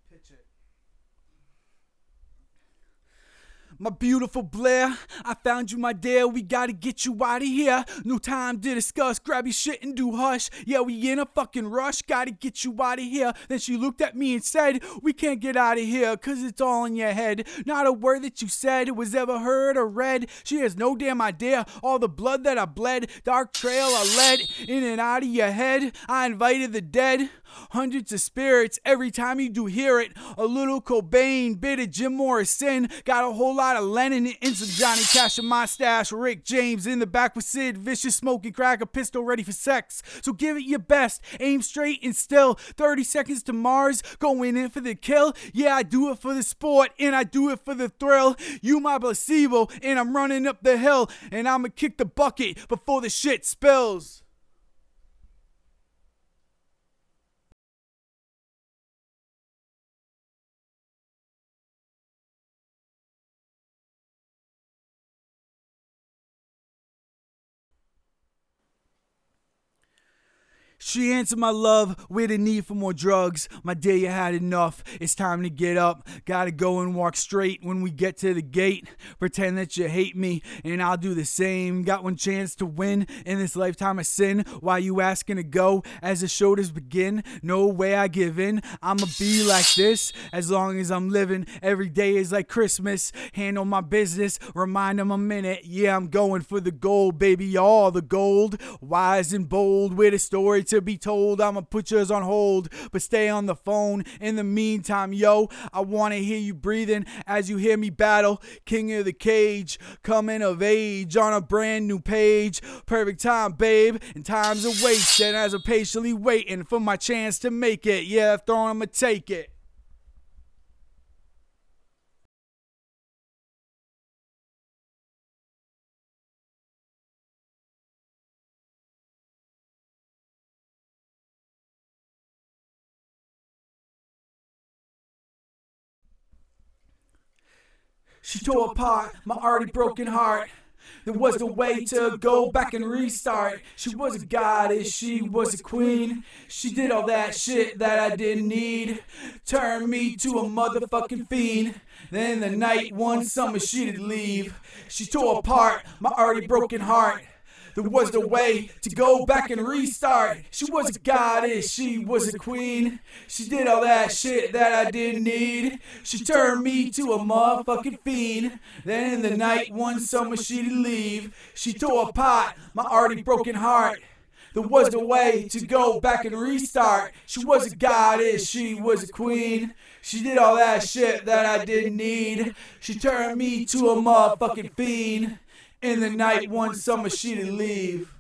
Pitch it. My beautiful Blair, I found you, my dear. We gotta get you out of here. No time to discuss. Grab your shit and do hush. Yeah, we in a fucking rush. Gotta get you out of here. Then she looked at me and said, we can't get out of here cause it's all in your head. Not a word that you said was ever heard or read. She has no damn idea all the blood that I bled. Dark trail I led in and out of your head. I invited the dead. Hundreds of spirits every time you do hear it. A little Cobain, bit of Jim Morrison. Got a whole lot of Lennon and some Johnny Cash in my stash. Rick James in the back with Sid Vicious, smoking crack, a pistol ready for sex. So give it your best, aim straight and still. 30 seconds to Mars, going in for the kill. Yeah, I do it for the sport and I do it for the thrill. You my placebo and I'm running up the hill. And I'ma kick the bucket before the shit spills. She answered my love with a need for more drugs. My dear, you had enough. It's time to get up. Gotta go and walk straight when we get to the gate. Pretend that you hate me and I'll do the same. Got one chance to win in this lifetime of sin. Why you asking to go as the show does begin? No way I give in. I'ma be like this as long as I'm living. Every day is like Christmas. Handle my business. Remind them a minute. Yeah, I'm going for the gold, baby. All the gold. Wise and bold with a story to be told. I'ma put yours on hold, but stay on the phone. In the meantime, yo, I wanna hear you breathing as you hear me battle. King of the cage, coming of age on a brand new page. Perfect time, babe, and time's a wasting as I'm patiently waiting for my chance to make it. Yeah, throwing, I'ma take it. She tore apart my already broken heart. There was no way to go back and restart. She was a goddess, she was a queen. She did all that shit that I didn't need. Turned me to a motherfucking fiend. Then the night, one summer, she did leave. She tore apart my already broken heart. There was no way to go back and restart. She was a goddess, she was a queen. She did all that shit that I didn't need. She turned me to a motherfucking fiend. Then in the night, one summer, she'd leave. She tore apart my already broken heart. There was no way to go back and restart. She was a goddess, she was a queen. She did all that shit that I didn't need. She turned me to a motherfucking fiend. In the night, one summer, she'd leave.